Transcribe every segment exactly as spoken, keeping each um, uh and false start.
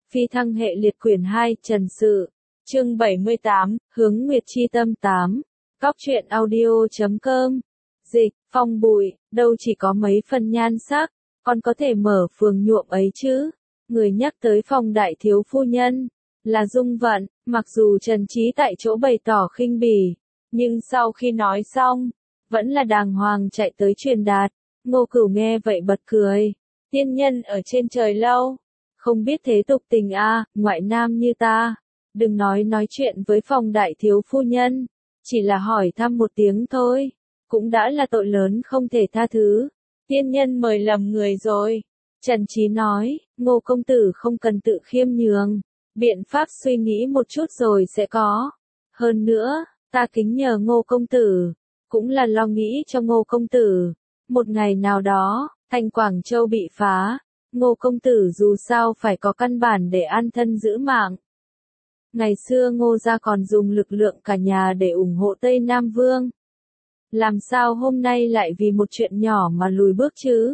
Phi thăng hệ liệt quyển hai Trần Sự. Chương bảy mươi tám, Hướng Nguyệt Chi Tâm tám. Góc truyện audio chấm com. Dịch, phong bụi, đâu chỉ có mấy phần nhan sắc, còn có thể mở phường nhuộm ấy chứ. Người nhắc tới Phong đại thiếu phu nhân là Dung Vận, mặc dù Trần Trí tại chỗ bày tỏ khinh bỉ, nhưng sau khi nói xong, vẫn là đàng hoàng chạy tới truyền đạt. Ngô Cửu nghe vậy bật cười. Tiên nhân ở trên trời lâu, không biết thế tục tình a, à, ngoại nam như ta, đừng nói nói chuyện với Phong đại thiếu phu nhân, chỉ là hỏi thăm một tiếng thôi, cũng đã là tội lớn không thể tha thứ. Tiên nhân mời lầm người rồi. Trần Trí nói, Ngô công tử không cần tự khiêm nhường, biện pháp suy nghĩ một chút rồi sẽ có. Hơn nữa, ta kính nhờ Ngô công tử, cũng là lo nghĩ cho Ngô công tử. Một ngày nào đó, thành Quảng Châu bị phá, Ngô công tử dù sao phải có căn bản để an thân giữ mạng. Ngày xưa Ngô gia còn dùng lực lượng cả nhà để ủng hộ Tây Nam Vương. Làm sao hôm nay lại vì một chuyện nhỏ mà lùi bước chứ?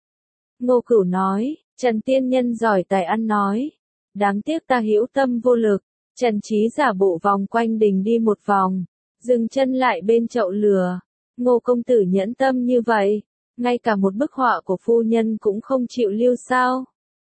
Ngô Cửu nói, Trần tiên nhân giỏi tài ăn nói. Đáng tiếc ta hữu tâm vô lực. Trần Trí giả bộ vòng quanh đình đi một vòng, dừng chân lại bên chậu lửa. Ngô công tử nhẫn tâm như vậy, ngay cả một bức họa của phu nhân cũng không chịu lưu sao?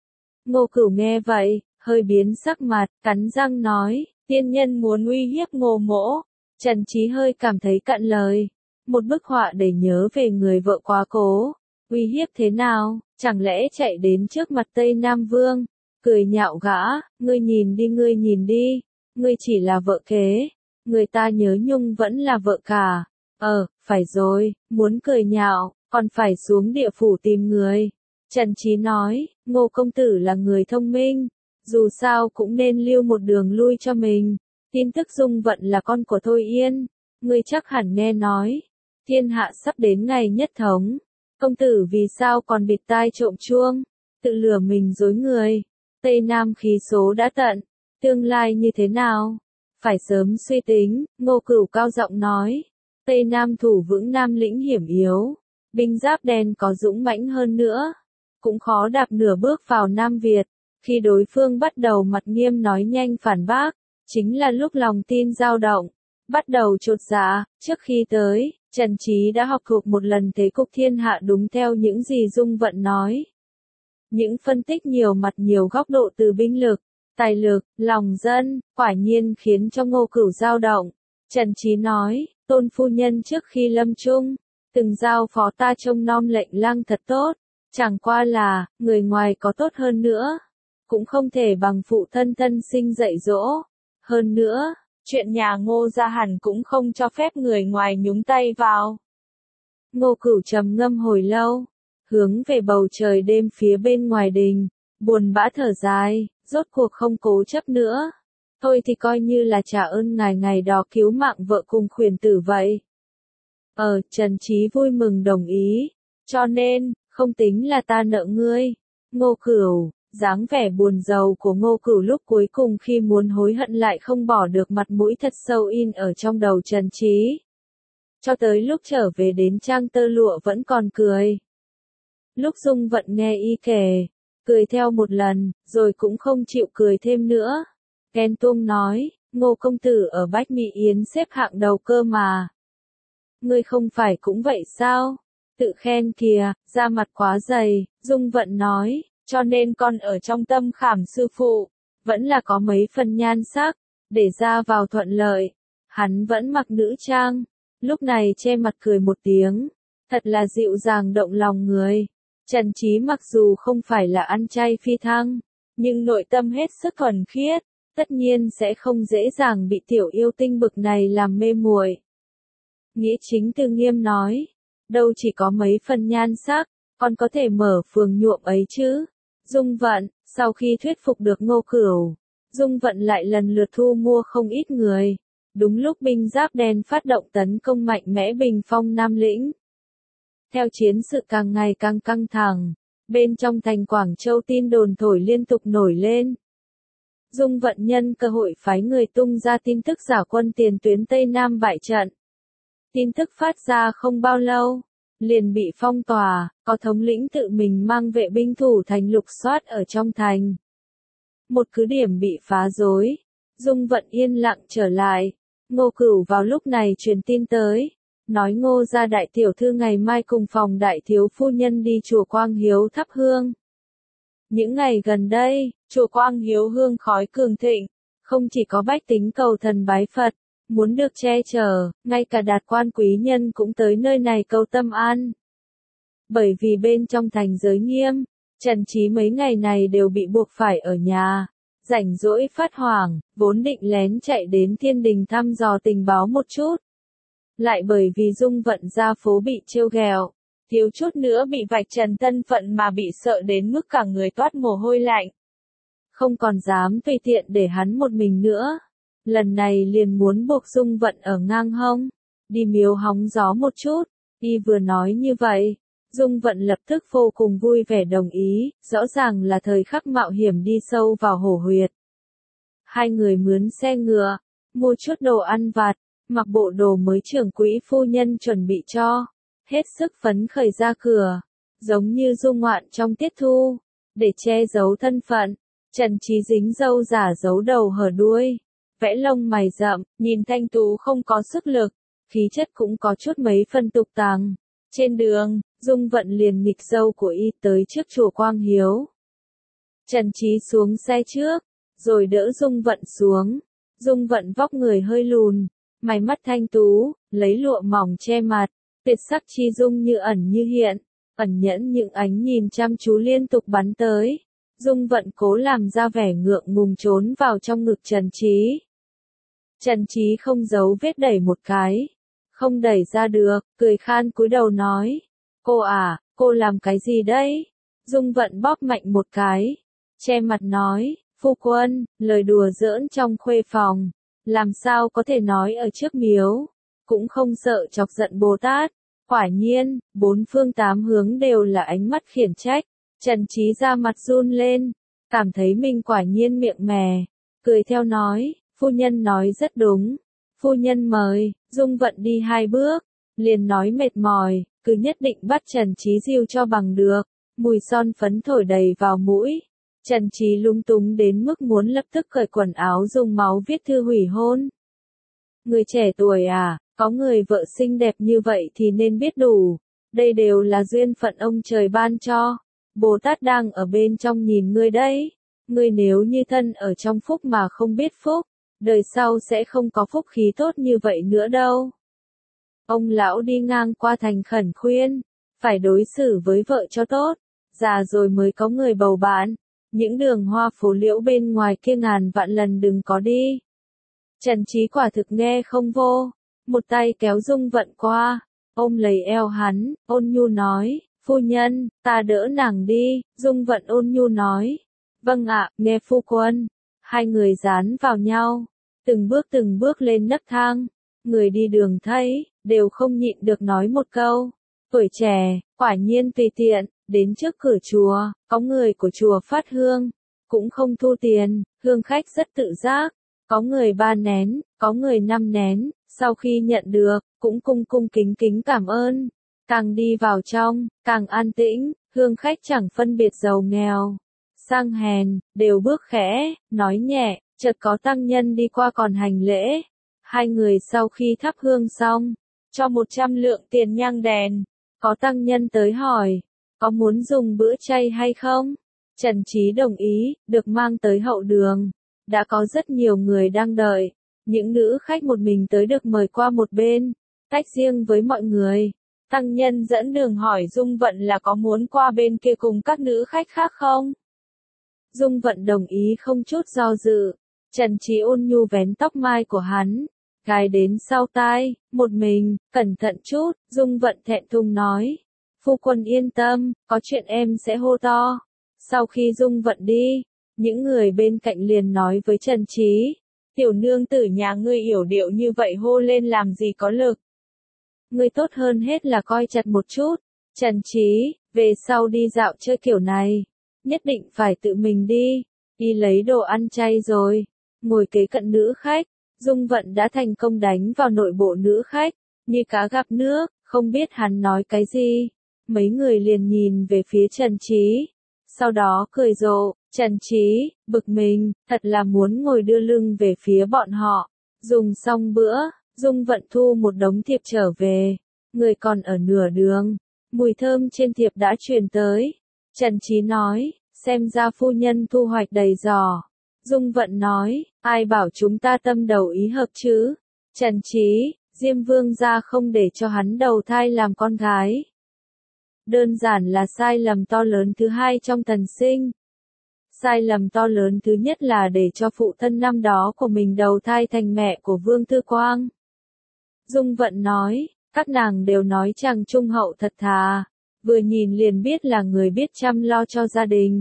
Ngô Cửu nghe vậy, hơi biến sắc mặt, cắn răng nói, tiên nhân muốn uy hiếp Ngô mỗ. Trần Trí hơi cảm thấy cạn lời. Một bức họa để nhớ về người vợ quá cố. Uy hiếp thế nào, chẳng lẽ chạy đến trước mặt Tây Nam Vương, cười nhạo gã, ngươi nhìn đi ngươi nhìn đi, ngươi chỉ là vợ kế, người ta nhớ nhung vẫn là vợ cả. Ờ, phải rồi, muốn cười nhạo, còn phải xuống địa phủ tìm người. Trần Trí nói, Ngô công tử là người thông minh, dù sao cũng nên lưu một đường lui cho mình. Tin tức Dung Vận là con của Thôi Yên, ngươi chắc hẳn nghe nói, thiên hạ sắp đến ngày nhất thống. Công tử vì sao còn bịt tai trộm chuông, tự lừa mình dối người. Tây Nam khí số đã tận, tương lai như thế nào? Phải sớm suy tính. Ngô Cửu cao giọng nói. Tây Nam thủ vững Nam lĩnh hiểm yếu, binh giáp đen có dũng mãnh hơn nữa, cũng khó đạp nửa bước vào Nam Việt. Khi đối phương bắt đầu mặt nghiêm nói nhanh phản bác, chính là lúc lòng tin dao động, bắt đầu chột dạ. Trước khi tới, Trần Trí đã học thuộc một lần thế cục thiên hạ đúng theo những gì Dung Vận nói. Những phân tích nhiều mặt nhiều góc độ từ binh lực, tài lực, lòng dân, quả nhiên khiến cho Ngô Cửu dao động. Trần Trí nói, Tôn phu nhân trước khi lâm chung, từng giao phó ta trông nom lệnh lang thật tốt, chẳng qua là, người ngoài có tốt hơn nữa, cũng không thể bằng phụ thân thân sinh dạy dỗ. Hơn nữa, chuyện nhà Ngô gia hẳn cũng không cho phép người ngoài nhúng tay vào. Ngô Cửu trầm ngâm hồi lâu, hướng về bầu trời đêm phía bên ngoài đình, buồn bã thở dài, rốt cuộc không cố chấp nữa. Thôi thì coi như là trả ơn ngài ngày đó cứu mạng vợ cùng khuyển tử vậy. Ờ, Trần Trí vui mừng đồng ý, cho nên, không tính là ta nợ ngươi. Ngô Cửu, dáng vẻ buồn rầu của Ngô Cửu lúc cuối cùng khi muốn hối hận lại không bỏ được mặt mũi thật sâu in ở trong đầu Trần Trí. Cho tới lúc trở về đến trang tơ lụa vẫn còn cười. Lúc Dung Vận nghe y kể, cười theo một lần, rồi cũng không chịu cười thêm nữa. Ghen tuông nói, Ngô công tử ở Bách Mỹ Yến xếp hạng đầu cơ mà. Ngươi không phải cũng vậy sao? Tự khen kìa, da mặt quá dày. Dung Vận nói, cho nên con ở trong tâm khảm sư phụ, vẫn là có mấy phần nhan sắc, để ra vào thuận lợi. Hắn vẫn mặc nữ trang, lúc này che mặt cười một tiếng, thật là dịu dàng động lòng người. Trần Trí mặc dù không phải là ăn chay phi thăng, nhưng nội tâm hết sức thuần khiết, tất nhiên sẽ không dễ dàng bị tiểu yêu tinh bực này làm mê muội. Nghĩa chính từ nghiêm nói, đâu chỉ có mấy phần nhan sắc, còn có thể mở phường nhuộm ấy chứ. Dung Vận, sau khi thuyết phục được Ngô Cửu, Dung Vận lại lần lượt thu mua không ít người. Đúng lúc binh giáp đen phát động tấn công mạnh mẽ bình phong Nam lĩnh. Theo chiến sự càng ngày càng căng thẳng, bên trong thành Quảng Châu tin đồn thổi liên tục nổi lên. Dung Vận nhân cơ hội phái người tung ra tin tức giả quân tiền tuyến Tây Nam bại trận. Tin tức phát ra không bao lâu, liền bị phong tỏa, có thống lĩnh tự mình mang vệ binh thủ thành lục soát ở trong thành. một cứ điểm bị phá rối. Dung Vận yên lặng trở lại. Ngô Cửu vào lúc này truyền tin tới, nói Ngô gia đại tiểu thư ngày mai cùng phòng đại thiếu phu nhân đi chùa Quang Hiếu thắp hương. Những ngày gần đây, chùa Quang Hiếu hương khói cường thịnh, không chỉ có bách tính cầu thần bái Phật, muốn được che chở, ngay cả đạt quan quý nhân cũng tới nơi này cầu tâm an. Bởi vì bên trong thành giới nghiêm, Trần Trí mấy ngày này đều bị buộc phải ở nhà. Rảnh rỗi phát hoảng, vốn định lén chạy đến thiên đình thăm dò tình báo một chút. Lại bởi vì Dung Vận ra phố bị trêu ghẹo, thiếu chút nữa bị vạch trần thân phận mà bị sợ đến mức cả người toát mồ hôi lạnh. Không còn dám tùy tiện để hắn một mình nữa. Lần này liền muốn buộc Dung Vận ở ngang hông, đi miếu hóng gió một chút. Y vừa nói như vậy, Dung Vận lập tức vô cùng vui vẻ đồng ý, rõ ràng là thời khắc mạo hiểm đi sâu vào hổ huyệt. Hai người mướn xe ngựa, mua chút đồ ăn vặt, mặc bộ đồ mới trưởng quỹ phu nhân chuẩn bị cho, hết sức phấn khởi ra cửa, giống như du ngoạn trong tiết thu, để che giấu thân phận. Trần Trí dính râu giả giấu đầu hở đuôi, vẽ lông mày rậm, nhìn thanh tú không có sức lực, khí chất cũng có chút mấy phân tục tàng. Trên đường, Dung Vận liền nghịch dâu của y tới trước chùa Quang Hiếu. Trần Trí xuống xe trước, rồi đỡ Dung Vận xuống. Dung Vận vóc người hơi lùn, mày mắt thanh tú, lấy lụa mỏng che mặt, tuyệt sắc chi dung như ẩn như hiện, ẩn nhẫn những ánh nhìn chăm chú liên tục bắn tới. Dung Vận cố làm ra vẻ ngượng ngùng trốn vào trong ngực Trần Trí. Trần Trí không giấu vết đẩy một cái, không đẩy ra được, cười khan cúi đầu nói, cô à, cô làm cái gì đấy? Dung Vận bóp mạnh một cái, che mặt nói, phu quân, lời đùa giỡn trong khuê phòng, làm sao có thể nói ở trước miếu, cũng không sợ chọc giận Bồ Tát. Quả nhiên, bốn phương tám hướng đều là ánh mắt khiển trách. Trần Trí ra mặt run lên, cảm thấy mình quả nhiên miệng mè, cười theo nói, phu nhân nói rất đúng. Phu nhân mời. Dung Vận đi hai bước, liền nói mệt mỏi, cứ nhất định bắt Trần Trí dìu cho bằng được. Mùi son phấn thổi đầy vào mũi. Trần Trí lung túng đến mức muốn lập tức cởi quần áo dùng máu viết thư hủy hôn. Người trẻ tuổi à, có người vợ xinh đẹp như vậy thì nên biết đủ. Đây đều là duyên phận ông trời ban cho. Bồ Tát đang ở bên trong nhìn ngươi đấy. Ngươi nếu như thân ở trong phúc mà không biết phúc, đời sau sẽ không có phúc khí tốt như vậy nữa đâu. Ông lão đi ngang qua thành khẩn khuyên, phải đối xử với vợ cho tốt, già rồi mới có người bầu bạn. Những đường hoa phố liễu bên ngoài kia ngàn vạn lần đừng có đi. Trần Trí quả thực nghe không vô, một tay kéo Dung Vận qua, ôm lấy eo hắn, ôn nhu nói, phu nhân, ta đỡ nàng đi. Dung Vận ôn nhu nói, vâng ạ, nghe phu quân. Hai người dán vào nhau, từng bước từng bước lên nấc thang. Người đi đường thấy, đều không nhịn được nói một câu, tuổi trẻ, quả nhiên tùy tiện. Đến trước cửa chùa, có người của chùa phát hương, cũng không thu tiền, hương khách rất tự giác. Có người ba nén, có người năm nén, sau khi nhận được, cũng cung cung kính kính cảm ơn. Càng đi vào trong, càng an tĩnh, hương khách chẳng phân biệt giàu nghèo, sang hèn, đều bước khẽ, nói nhẹ, chợt có tăng nhân đi qua còn hành lễ. Hai người sau khi thắp hương xong, cho một trăm lượng tiền nhang đèn, có tăng nhân tới hỏi, có muốn dùng bữa chay hay không? Trần Trí đồng ý, được mang tới hậu đường. Đã có rất nhiều người đang đợi. Những nữ khách một mình tới được mời qua một bên, tách riêng với mọi người. Tăng nhân dẫn đường hỏi Dung Vận là có muốn qua bên kia cùng các nữ khách khác không? Dung Vận đồng ý không chút do dự. Trần Trí ôn nhu vén tóc mai của hắn, gài đến sau tai, một mình, cẩn thận chút. Dung Vận thẹn thùng nói, phu quân yên tâm, có chuyện em sẽ hô to. Sau khi Dung Vận đi, những người bên cạnh liền nói với Trần Trí, tiểu nương tử nhà ngươi yểu điệu như vậy hô lên làm gì có lực. Ngươi tốt hơn hết là coi chặt một chút. Trần Trí, về sau đi dạo chơi kiểu này, nhất định phải tự mình đi, đi lấy đồ ăn chay rồi, ngồi kế cận nữ khách. Dung Vận đã thành công đánh vào nội bộ nữ khách, như cá gặp nước, không biết hắn nói cái gì. Mấy người liền nhìn về phía Trần Trí, sau đó cười rộ, Trần Trí, bực mình, thật là muốn ngồi đưa lưng về phía bọn họ. Dùng xong bữa, Dung Vận thu một đống thiệp trở về. Người còn ở nửa đường. Mùi thơm trên thiệp đã truyền tới. Trần Trí nói, xem ra phu nhân thu hoạch đầy giỏ. Dung Vận nói, ai bảo chúng ta tâm đầu ý hợp chứ? Trần Trí, Diêm Vương gia không để cho hắn đầu thai làm con gái. Đơn giản là sai lầm to lớn thứ hai trong tần sinh. Sai lầm to lớn thứ nhất là để cho phụ thân năm đó của mình đầu thai thành mẹ của Vương Tư Quang. Dung Vận nói, các nàng đều nói chàng trung hậu thật thà, vừa nhìn liền biết là người biết chăm lo cho gia đình.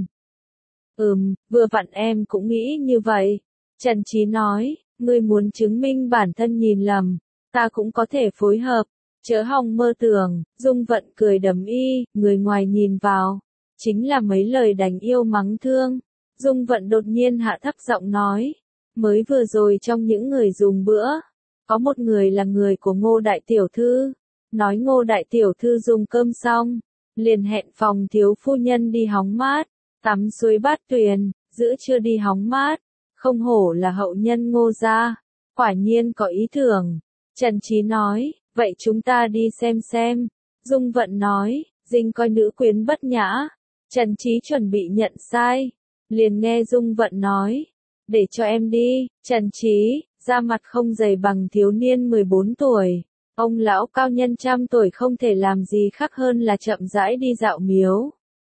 Ừm, vừa vặn em cũng nghĩ như vậy. Trần Trí nói, ngươi muốn chứng minh bản thân nhìn lầm, ta cũng có thể phối hợp, chớ hòng mơ tưởng. Dung Vận cười đầm y, người ngoài nhìn vào, chính là mấy lời đánh yêu mắng thương. Dung Vận đột nhiên hạ thấp giọng nói, mới vừa rồi trong những người dùng bữa, có một người là người của Ngô Đại Tiểu Thư, nói Ngô Đại Tiểu Thư dùng cơm xong, liền hẹn phòng thiếu phu nhân đi hóng mát, tắm suối Bát Tuyền, giữa trưa đi hóng mát, không hổ là hậu nhân Ngô gia, quả nhiên có ý tưởng. Trần Trí nói, vậy chúng ta đi xem xem. Dung Vận nói, dinh coi nữ quyến bất nhã. Trần Trí chuẩn bị nhận sai, liền nghe Dung Vận nói, để cho em đi. Trần Trí, da mặt không dày bằng thiếu niên mười bốn tuổi. Ông lão cao nhân trăm tuổi không thể làm gì khác hơn là chậm rãi đi dạo miếu.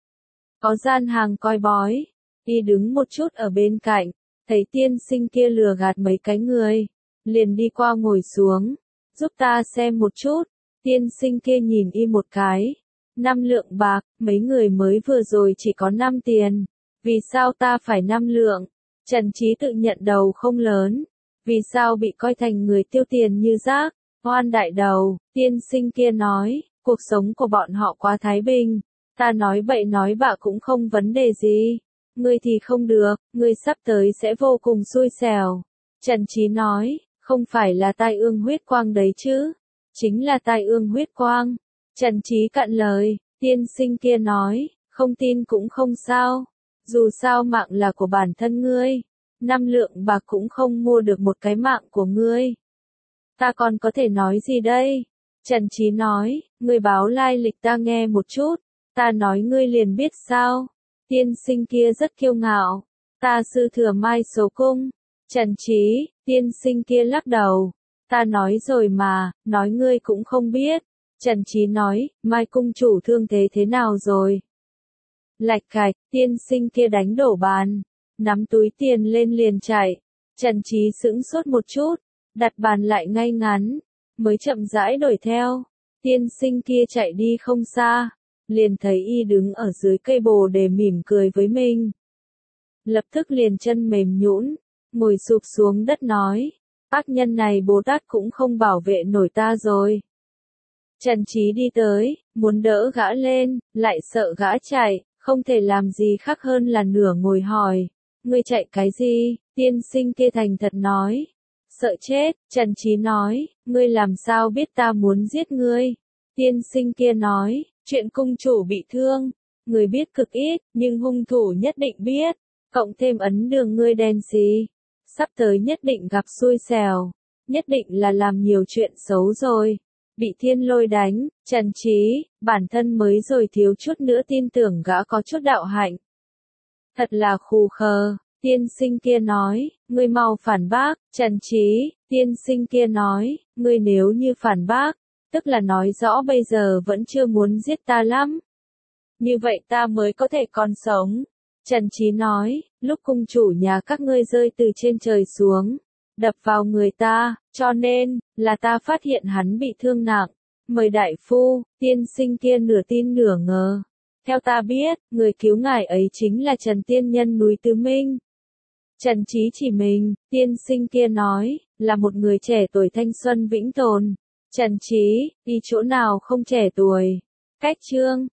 Có gian hàng coi bói, đi đứng một chút ở bên cạnh, thấy tiên sinh kia lừa gạt mấy cái người, liền đi qua ngồi xuống, giúp ta xem một chút. Tiên sinh kia nhìn y một cái, năm lượng bạc, mấy người mới vừa rồi chỉ có năm tiền, vì sao ta phải năm lượng? Trần Trí tự nhận đầu không lớn, vì sao bị coi thành người tiêu tiền như rác? Hoan đại đầu. Tiên sinh kia nói, cuộc sống của bọn họ quá thái bình, ta nói bậy nói bạ cũng không vấn đề gì, ngươi thì không được, ngươi sắp tới sẽ vô cùng xui xẻo. Trần Trí nói, không phải là tai ương huyết quang đấy chứ, chính là tai ương huyết quang. Trần Trí cạn lời. Tiên sinh kia nói, không tin cũng không sao, dù sao mạng là của bản thân ngươi, năm lượng bạc cũng không mua được một cái mạng của ngươi. Ta còn có thể nói gì đây? Trần Trí nói, ngươi báo lai lịch ta nghe một chút, ta nói ngươi liền biết sao? Tiên sinh kia rất kiêu ngạo, ta sư thừa Mai Số Cung. Trần Trí, tiên sinh kia lắc đầu, ta nói rồi mà, nói ngươi cũng không biết. Trần Trí nói, Mai cung chủ thương thế thế nào rồi? Lạch cạch, tiên sinh kia đánh đổ bàn, nắm túi tiền lên liền chạy. Trần Trí sững sốt một chút, đặt bàn lại ngay ngắn, mới chậm rãi đuổi theo. Tiên sinh kia chạy đi không xa, liền thấy y đứng ở dưới cây bồ đề mỉm cười với mình. Lập tức liền chân mềm nhũn, ngồi sụp xuống đất nói, ác nhân này Bồ Tát cũng không bảo vệ nổi ta rồi. Trần Trí đi tới, muốn đỡ gã lên, lại sợ gã chạy, không thể làm gì khác hơn là nửa ngồi hỏi, ngươi chạy cái gì? Tiên sinh kia thành thật nói, sợ chết. Trần Trí nói, ngươi làm sao biết ta muốn giết ngươi? Tiên sinh kia nói, chuyện cung chủ bị thương, người biết cực ít, nhưng hung thủ nhất định biết, cộng thêm ấn đường ngươi đen xì, sắp tới nhất định gặp xui xẻo, nhất định là làm nhiều chuyện xấu rồi. Bị thiên lôi đánh. Trần Trí, bản thân mới rồi thiếu chút nữa tin tưởng gã có chút đạo hạnh. Thật là khù khờ. Tiên sinh kia nói, ngươi mau phản bác. Trần Trí, tiên sinh kia nói, ngươi nếu như phản bác, tức là nói rõ bây giờ vẫn chưa muốn giết ta lắm. Như vậy ta mới có thể còn sống. Trần Trí nói, lúc cung chủ nhà các ngươi rơi từ trên trời xuống, đập vào người ta, cho nên, là ta phát hiện hắn bị thương nặng. Mời đại phu. Tiên sinh kia nửa tin nửa ngờ. Theo ta biết, người cứu ngài ấy chính là Trần Tiên Nhân núi Tứ Minh. Trần Trí chỉ mình. Tiên sinh kia nói, là một người trẻ tuổi thanh xuân vĩnh tồn. Trần Trí, đi chỗ nào không trẻ tuổi. Cách chương.